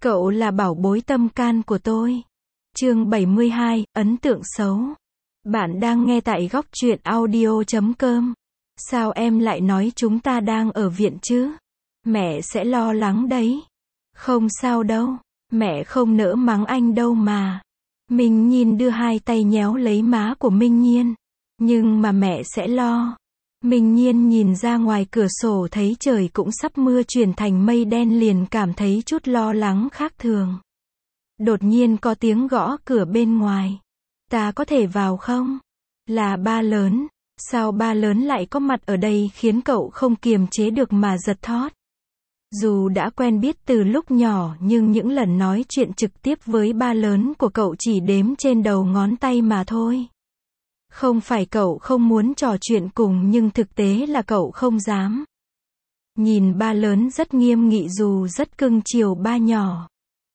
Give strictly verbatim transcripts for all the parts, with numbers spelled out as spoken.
Cậu là bảo bối tâm can của tôi. Chương bảy mươi hai, ấn tượng xấu. Bạn đang nghe tại góc truyện audio chấm com. Sao em lại nói chúng ta đang ở viện chứ? Mẹ sẽ lo lắng đấy. Không sao đâu, mẹ không nỡ mắng anh đâu mà. Minh Nhiên đưa hai tay nhéo lấy má của Minh Nhiên. Nhưng mà mẹ sẽ lo. Minh Nhiên nhìn ra ngoài cửa sổ thấy trời cũng sắp mưa chuyển thành mây đen liền cảm thấy chút lo lắng khác thường. Đột nhiên có tiếng gõ cửa bên ngoài. Ta có thể vào không? Là ba lớn. Sao ba lớn lại có mặt ở đây khiến cậu không kiềm chế được mà giật thót. Dù đã quen biết từ lúc nhỏ nhưng những lần nói chuyện trực tiếp với ba lớn của cậu chỉ đếm trên đầu ngón tay mà thôi. Không phải cậu không muốn trò chuyện cùng nhưng thực tế là cậu không dám. Nhìn ba lớn rất nghiêm nghị dù rất cưng chiều ba nhỏ.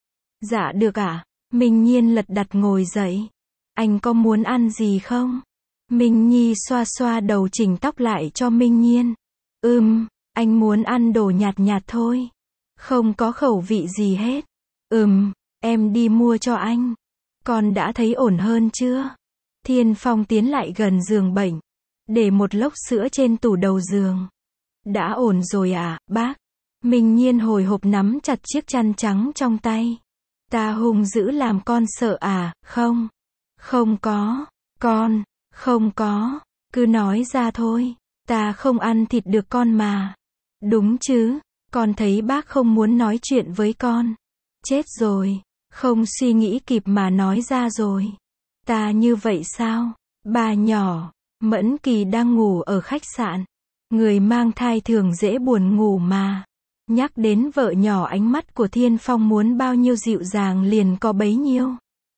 Dạ được ạ. Minh Nhiên lật đật ngồi dậy. Anh có muốn ăn gì không? Minh Nhi xoa xoa đầu chỉnh tóc lại cho Minh Nhiên. Ừm, anh muốn ăn đồ nhạt nhạt thôi. Không có khẩu vị gì hết. Ừm, em đi mua cho anh. Con đã thấy ổn hơn chưa? Thiên Phong tiến lại gần giường bệnh. Để một lốc sữa trên tủ đầu giường. Đã ổn rồi à, bác? Minh Nhiên hồi hộp nắm chặt chiếc chăn trắng trong tay. Ta hung dữ làm con sợ à, không? Không có, con, không có, cứ nói ra thôi. Ta không ăn thịt được con mà. Đúng chứ, con thấy bác không muốn nói chuyện với con. Chết rồi, không suy nghĩ kịp mà nói ra rồi. Ta như vậy sao? Bà nhỏ, Mẫn Kỳ đang ngủ ở khách sạn. Người mang thai thường dễ buồn ngủ mà. Nhắc đến vợ nhỏ ánh mắt của Thiên Phong muốn bao nhiêu dịu dàng liền có bấy nhiêu.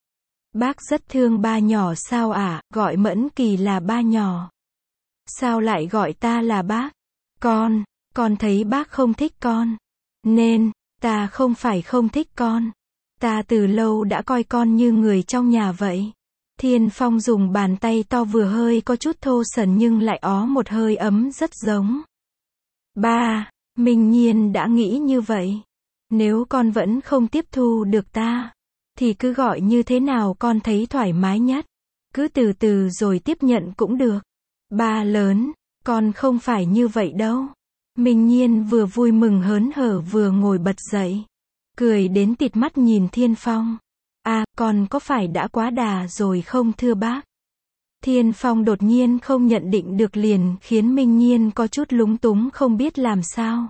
Bác rất thương ba nhỏ sao ạ, gọi Mẫn Kỳ là ba nhỏ. Sao lại gọi ta là bác? Con, con thấy bác không thích con. Nên, ta không phải không thích con. Ta từ lâu đã coi con như người trong nhà vậy. Thiên Phong dùng bàn tay to vừa hơi có chút thô sần nhưng lại ó một hơi ấm rất giống. Ba, Minh Nhiên đã nghĩ như vậy. Nếu con vẫn không tiếp thu được ta, thì cứ gọi như thế nào con thấy thoải mái nhất. Cứ từ từ rồi tiếp nhận cũng được. Ba lớn, con không phải như vậy đâu. Minh Nhiên vừa vui mừng hớn hở vừa ngồi bật dậy. Cười đến tịt mắt nhìn Thiên Phong. À, con có phải đã quá đà rồi không thưa bác? Thiên Phong đột nhiên không nhận định được liền khiến Minh Nhiên có chút lúng túng không biết làm sao.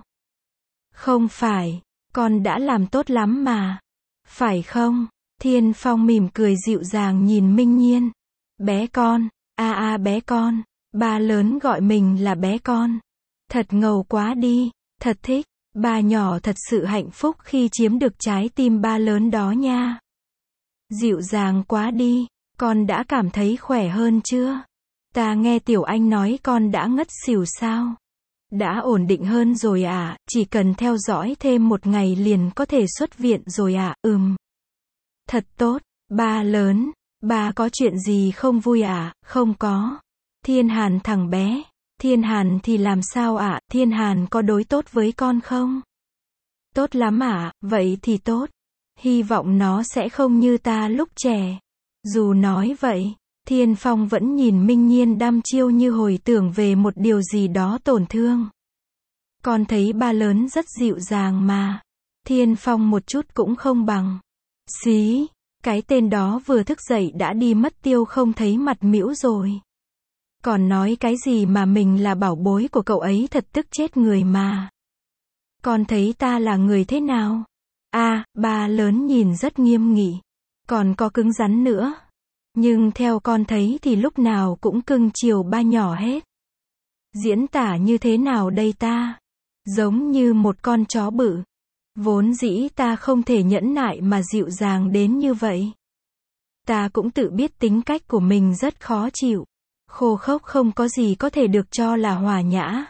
Không phải, con đã làm tốt lắm mà. Phải không? Thiên Phong mỉm cười dịu dàng nhìn Minh Nhiên. Bé con, a a bé con, ba lớn gọi mình là bé con. Thật ngầu quá đi, thật thích, ba nhỏ thật sự hạnh phúc khi chiếm được trái tim ba lớn đó nha. Dịu dàng quá đi, con đã cảm thấy khỏe hơn chưa? Ta nghe Tiểu Anh nói con đã ngất xỉu sao? Đã ổn định hơn rồi à, chỉ cần theo dõi thêm một ngày liền có thể xuất viện rồi à, ừm. Thật tốt, ba lớn, ba có chuyện gì không vui à, không có. Thiên Hàn thằng bé, Thiên Hàn thì làm sao ạ, à? Thiên Hàn có đối tốt với con không? Tốt lắm ạ, à? Vậy thì tốt. Hy vọng nó sẽ không như ta lúc trẻ. Dù nói vậy, Thiên Phong vẫn nhìn Minh Nhiên đăm chiêu như hồi tưởng về một điều gì đó tổn thương. Con thấy ba lớn rất dịu dàng mà. Thiên Phong một chút cũng không bằng. Xí, cái tên đó vừa thức dậy đã đi mất tiêu không thấy mặt mĩu rồi. Còn nói cái gì mà mình là bảo bối của cậu ấy thật tức chết người mà. Con thấy ta là người thế nào? À, ba lớn nhìn rất nghiêm nghị. Còn có cứng rắn nữa. Nhưng theo con thấy thì lúc nào cũng cưng chiều ba nhỏ hết. Diễn tả như thế nào đây ta? Giống như một con chó bự. Vốn dĩ ta không thể nhẫn nại mà dịu dàng đến như vậy. Ta cũng tự biết tính cách của mình rất khó chịu. Khô khốc không có gì có thể được cho là hòa nhã.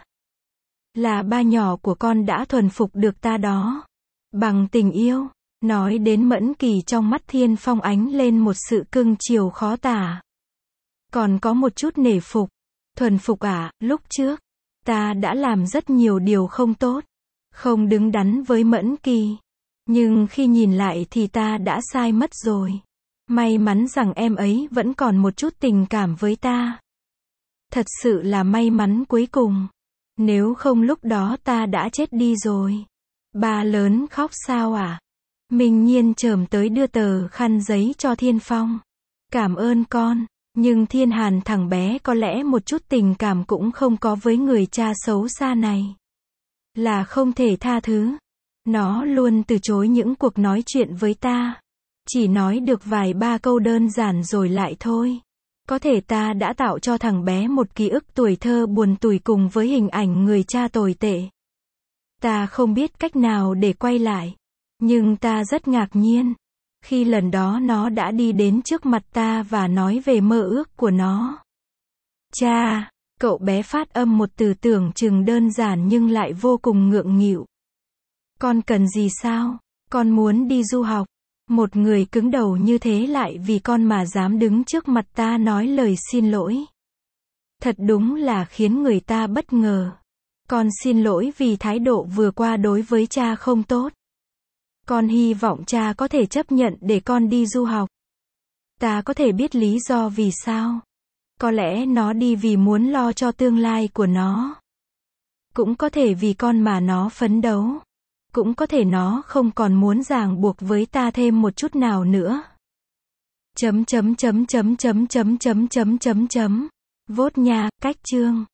Là ba nhỏ của con đã thuần phục được ta đó. Bằng tình yêu. Nói đến Mẫn Kỳ trong mắt Thiên Phong ánh lên một sự cưng chiều khó tả. Còn có một chút nể phục. Thuần phục à, lúc trước, ta đã làm rất nhiều điều không tốt. Không đứng đắn với Mẫn Kỳ. Nhưng khi nhìn lại thì ta đã sai mất rồi. May mắn rằng em ấy vẫn còn một chút tình cảm với ta. Thật sự là may mắn cuối cùng. Nếu không lúc đó ta đã chết đi rồi. Ba lớn khóc sao à? Minh Nhiên chồm tới đưa tờ khăn giấy cho Thiên Phong. Cảm ơn con. Nhưng Thiên Hàn thằng bé có lẽ một chút tình cảm cũng không có với người cha xấu xa này. Là không thể tha thứ. Nó luôn từ chối những cuộc nói chuyện với ta. Chỉ nói được vài ba câu đơn giản rồi lại thôi. Có thể ta đã tạo cho thằng bé một ký ức tuổi thơ buồn tủi cùng với hình ảnh người cha tồi tệ. Ta không biết cách nào để quay lại. Nhưng ta rất ngạc nhiên. Khi lần đó nó đã đi đến trước mặt ta và nói về mơ ước của nó. Cha, cậu bé phát âm một từ tưởng chừng đơn giản nhưng lại vô cùng ngượng nghịu. Con cần gì sao? Con muốn đi du học. Một người cứng đầu như thế lại vì con mà dám đứng trước mặt ta nói lời xin lỗi. Thật đúng là khiến người ta bất ngờ. Con xin lỗi vì thái độ vừa qua đối với cha không tốt. Con hy vọng cha có thể chấp nhận để con đi du học. Ta có thể biết lý do vì sao. Có lẽ nó đi vì muốn lo cho tương lai của nó. Cũng có thể vì con mà nó phấn đấu. Cũng có thể nó không còn muốn ràng buộc với ta thêm một chút nào nữa. Chấm chấm chấm chấm chấm chấm chấm chấm chấm chấm. Vốt nha, cách chương.